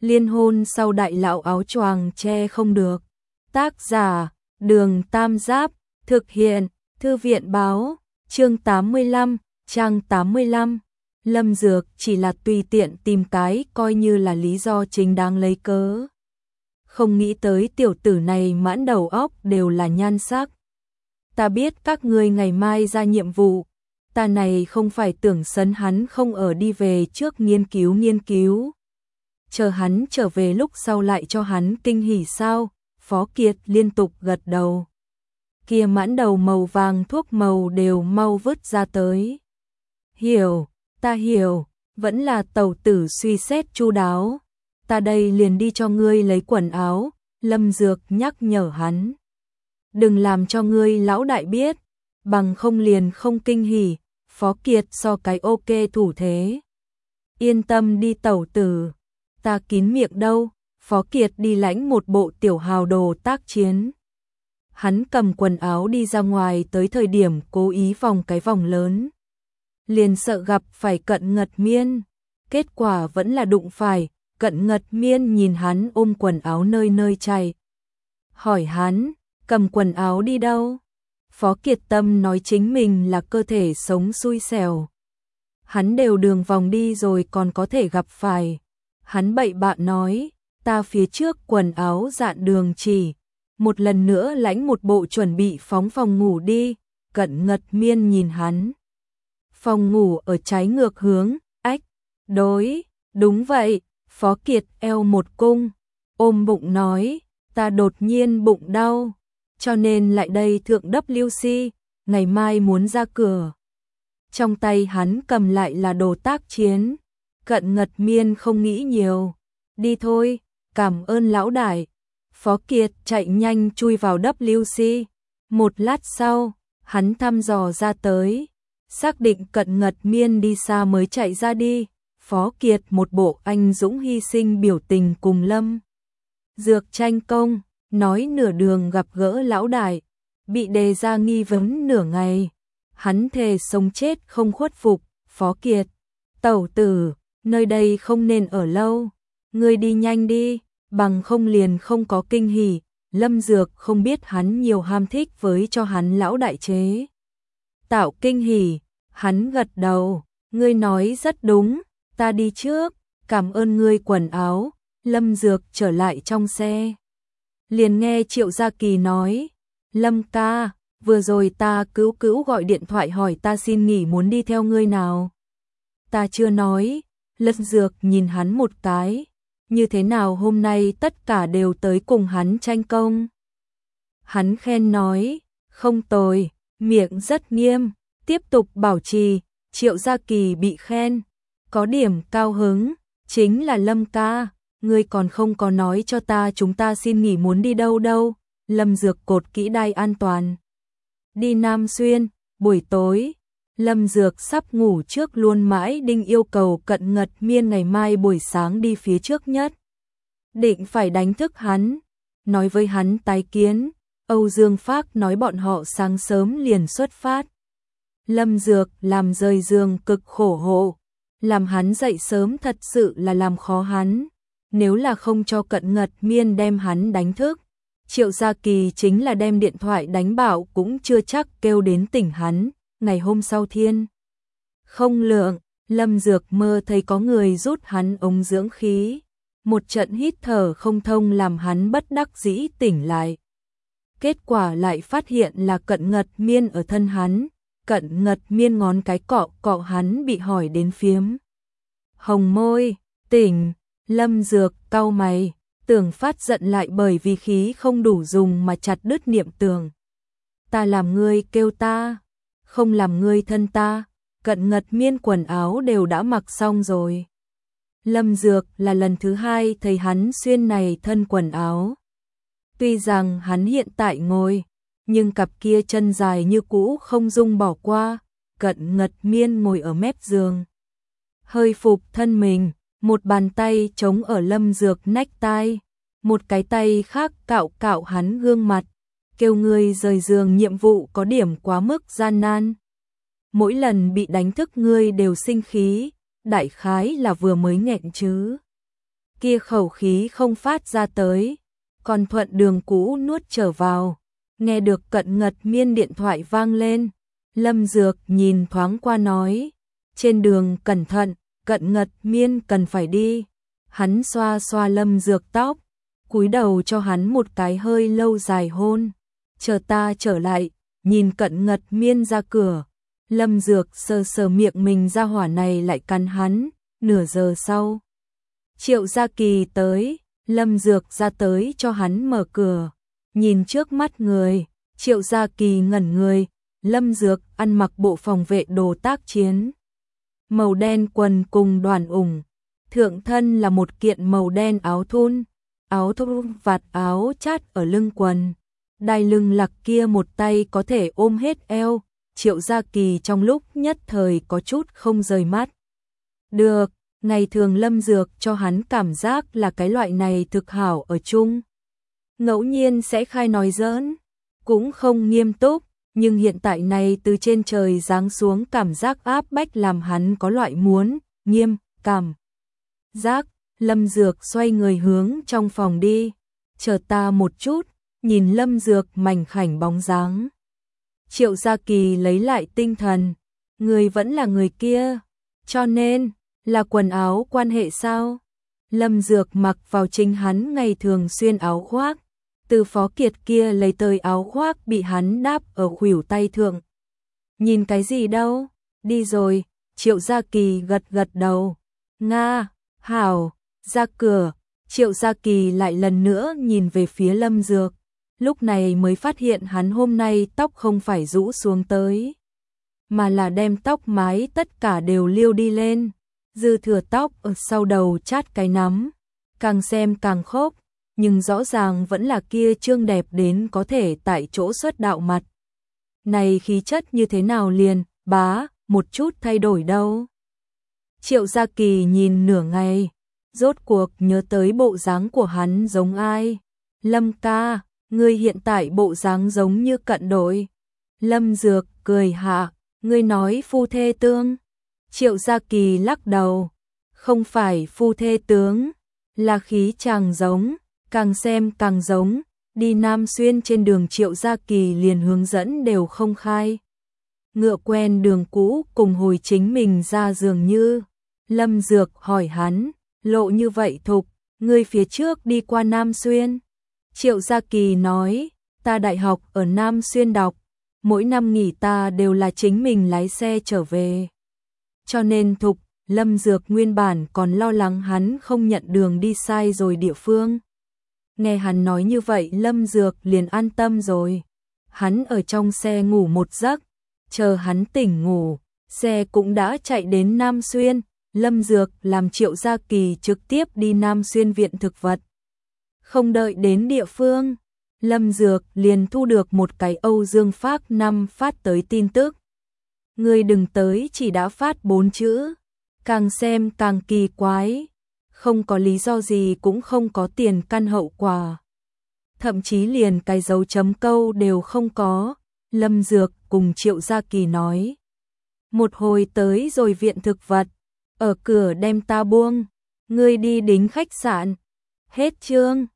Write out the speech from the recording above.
Liên hôn sau đại lão áo choàng che không được. Tác giả, Đường Tam Giáp, thực hiện, Thư viện báo, chương 85, trang 85. Lâm Dược chỉ là tùy tiện tìm cái coi như là lý do chính đáng lấy cớ. Không nghĩ tới tiểu tử này mãn đầu óc đều là nhan sắc. Ta biết các ngươi ngày mai ra nhiệm vụ, ta này không phải tưởng sấn hắn không ở đi về trước nghiên cứu. Chờ hắn trở về lúc sau lại cho hắn kinh hỉ sao? Phó Kiệt liên tục gật đầu. Kia mãn đầu màu vàng thuốc màu đều mau vứt ra tới. Hiểu, ta hiểu, vẫn là tẩu tử suy xét chu đáo. Ta đây liền đi cho ngươi lấy quần áo, Lâm Dược nhắc nhở hắn. Đừng làm cho ngươi lão đại biết, bằng không liền không kinh hỉ. Phó Kiệt so cái ok thủ thế. Yên tâm đi tẩu tử, ta kín miệng đâu. Phó Kiệt đi lãnh một bộ tiểu hào đồ tác chiến. Hắn cầm quần áo đi ra ngoài tới thời điểm cố ý vòng cái vòng lớn. Liền sợ gặp phải Cận Ngật Miên. Kết quả vẫn là đụng phải. Cận Ngật Miên nhìn hắn ôm quần áo nơi nơi chạy. Hỏi hắn, cầm quần áo đi đâu? Phó Kiệt Tâm nói chính mình là cơ thể sống xui xẻo. Hắn đều đường vòng đi rồi còn có thể gặp phải. Hắn bậy bạ nói, ta phía trước quần áo dạn đường chỉ. Một lần nữa lãnh một bộ chuẩn bị phóng phòng ngủ đi. Cận Ngật Miên nhìn hắn. Phòng ngủ ở trái ngược hướng, ách, đối, đúng vậy. Phó Kiệt eo một cung, ôm bụng nói, ta đột nhiên bụng đau, cho nên lại đây thượng WC, ngày mai muốn ra cửa. Trong tay hắn cầm lại là đồ tác chiến. Cận Ngật Miên không nghĩ nhiều, đi thôi, cảm ơn lão đại. Phó Kiệt chạy nhanh chui vào WC. Một lát sau, hắn thăm dò ra tới, xác định Cận Ngật Miên đi xa mới chạy ra đi. Phó Kiệt một bộ anh dũng hy sinh biểu tình cùng Lâm Dược tranh công, nói nửa đường gặp gỡ lão đại, bị đề ra nghi vấn nửa ngày. Hắn thề sống chết không khuất phục. Phó Kiệt, tẩu tử, nơi đây không nên ở lâu, ngươi đi nhanh đi, bằng không liền không có kinh hỉ. Lâm Dược không biết hắn nhiều ham thích với cho hắn lão đại chế tạo kinh hỉ. Hắn gật đầu, ngươi nói rất đúng, ta đi trước, cảm ơn ngươi quần áo. Lâm Dược trở lại trong xe, liền nghe Triệu Gia Kỳ nói, Lâm ca, vừa rồi ta cứu gọi điện thoại hỏi ta xin nghỉ muốn đi theo ngươi nào. Ta chưa nói. Lâm Dược nhìn hắn một cái, như thế nào hôm nay tất cả đều tới cùng hắn tranh công. Hắn khen nói, không tồi, miệng rất nghiêm, tiếp tục bảo trì. Triệu Gia Kỳ bị khen, có điểm cao hứng, chính là Lâm ca, ngươi còn không có nói cho ta chúng ta xin nghỉ muốn đi đâu đâu. Lâm Dược cột kỹ đai an toàn. Đi Nam Xuyên, buổi tối. Lâm Dược sắp ngủ trước luôn mãi đinh yêu cầu Cận Ngật Miên ngày mai buổi sáng đi phía trước nhất. Định phải đánh thức hắn, nói với hắn tái kiến. Âu Dương Phác nói bọn họ sáng sớm liền xuất phát. Lâm Dược làm rời giường cực khổ hộ, làm hắn dậy sớm thật sự là làm khó hắn. Nếu là không cho Cận Ngật Miên đem hắn đánh thức, Triệu Gia Kỳ chính là đem điện thoại đánh bạo cũng chưa chắc kêu đến tỉnh hắn. Ngày hôm sau thiên không lượng, Lâm Dược mơ thấy có người rút hắn ống dưỡng khí. Một trận hít thở không thông làm hắn bất đắc dĩ tỉnh lại. Kết quả lại phát hiện là Cận Ngật Miên ở thân hắn. Cận Ngật Miên ngón cái cọ cọ hắn bị hỏi đến phiếm hồng môi. Tỉnh. Lâm Dược cau mày, tưởng phát giận lại bởi vì khí không đủ dùng mà chặt đứt niệm tưởng. Ta làm ngươi kêu ta, không làm ngươi thân ta. Cận Ngật Miên quần áo đều đã mặc xong rồi. Lâm Dược là lần thứ hai thấy hắn xuyên này thân quần áo. Tuy rằng hắn hiện tại ngồi, nhưng cặp kia chân dài như cũ không dung bỏ qua. Cận Ngật Miên ngồi ở mép giường, hơi phục thân mình, một bàn tay chống ở Lâm Dược nách tai, một cái tay khác cạo cạo hắn gương mặt, kêu ngươi rời giường nhiệm vụ có điểm quá mức gian nan. Mỗi lần bị đánh thức ngươi đều sinh khí, đại khái là vừa mới nghẹn chứ. kia khẩu khí không phát ra tới, còn thuận đường cũ nuốt trở vào. Nghe được Cận Ngật Miên điện thoại vang lên, Lâm Dược nhìn thoáng qua nói, trên đường cẩn thận, Cận Ngật Miên cần phải đi. Hắn xoa xoa Lâm Dược tóc, cúi đầu cho hắn một cái hơi lâu dài hôn. Chờ ta trở lại, nhìn Cận Ngật Miên ra cửa. Lâm Dược sờ sờ miệng mình, ra hỏa này lại cắn hắn. Nửa giờ sau, Triệu Gia Kỳ tới, Lâm Dược ra tới cho hắn mở cửa. Nhìn trước mắt người, Triệu Gia Kỳ ngẩn người. Lâm Dược ăn mặc bộ phòng vệ đồ tác chiến, màu đen quần cùng đoàn ủng, thượng thân là một kiện màu đen áo thun vạt áo chát ở lưng quần, đai lưng lạc kia một tay có thể ôm hết eo. Triệu Gia Kỳ trong lúc nhất thời có chút không rời mắt được. Ngày thường Lâm Dược cho hắn cảm giác là cái loại này thực hảo ở chung, ngẫu nhiên sẽ khai nói giỡn, cũng không nghiêm túc, nhưng hiện tại này từ trên trời giáng xuống cảm giác áp bách làm hắn có loại muốn nghiêm cảm giác. Lâm Dược xoay người hướng trong phòng đi. Chờ ta một chút. Nhìn Lâm Dược mảnh khảnh bóng dáng, Triệu Gia Kỳ lấy lại tinh thần. Người vẫn là người kia, cho nên là quần áo quan hệ sao? Lâm Dược mặc vào chính hắn ngày thường xuyên áo khoác, từ Phó Kiệt kia lấy tới áo khoác bị hắn đáp ở khuỷu tay thượng. Nhìn cái gì đâu, đi rồi. Triệu Gia Kỳ gật gật đầu. Nga, hảo. Ra cửa, Triệu Gia Kỳ lại lần nữa nhìn về phía Lâm Dược, lúc này mới phát hiện hắn hôm nay tóc không phải rũ xuống tới, mà là đem tóc mái tất cả đều liêu đi lên, dư thừa tóc ở sau đầu chát cái nắm, càng xem càng khốc, nhưng rõ ràng vẫn là kia trương đẹp đến có thể tại chỗ xuất đạo mặt. Này khí chất như thế nào liền, bá, một chút thay đổi đâu. Triệu Gia Kỳ nhìn nửa ngày, rốt cuộc nhớ tới bộ dáng của hắn giống ai. Lâm ca, ngươi hiện tại bộ dáng giống như Cận Đội. Lâm Dược cười hạ, ngươi nói phu thê tương. Triệu Gia Kỳ lắc đầu, không phải phu thê tướng, là khí chàng giống, càng xem càng giống. Đi Nam Xuyên trên đường Triệu Gia Kỳ liền hướng dẫn đều không khai. Ngựa quen đường cũ cùng hồi chính mình ra dường như. Lâm Dược hỏi hắn, lộ như vậy thục, ngươi phía trước đi qua Nam Xuyên. Triệu Gia Kỳ nói, ta đại học ở Nam Xuyên đọc, mỗi năm nghỉ ta đều là chính mình lái xe trở về. Cho nên thục. Lâm Dược nguyên bản còn lo lắng hắn không nhận đường đi sai rồi địa phương. Nghe hắn nói như vậy Lâm Dược liền an tâm rồi. Hắn ở trong xe ngủ một giấc, chờ hắn tỉnh ngủ, xe cũng đã chạy đến Nam Xuyên. Lâm Dược làm Triệu Gia Kỳ trực tiếp đi Nam Xuyên viện thực vật. Không đợi đến địa phương, Lâm Dược liền thu được một cái Âu Dương Phác 5 phát tới tin tức. Ngươi đừng tới, chỉ đã phát 4 chữ. Càng xem càng kỳ quái, không có lý do gì cũng không có tiền căn hậu quả. Thậm chí liền cái dấu chấm câu đều không có. Lâm Dược cùng Triệu Gia Kỳ nói. Một hồi tới rồi viện thực vật, ở cửa đem ta buông, ngươi đi đính khách sạn. Hết chương.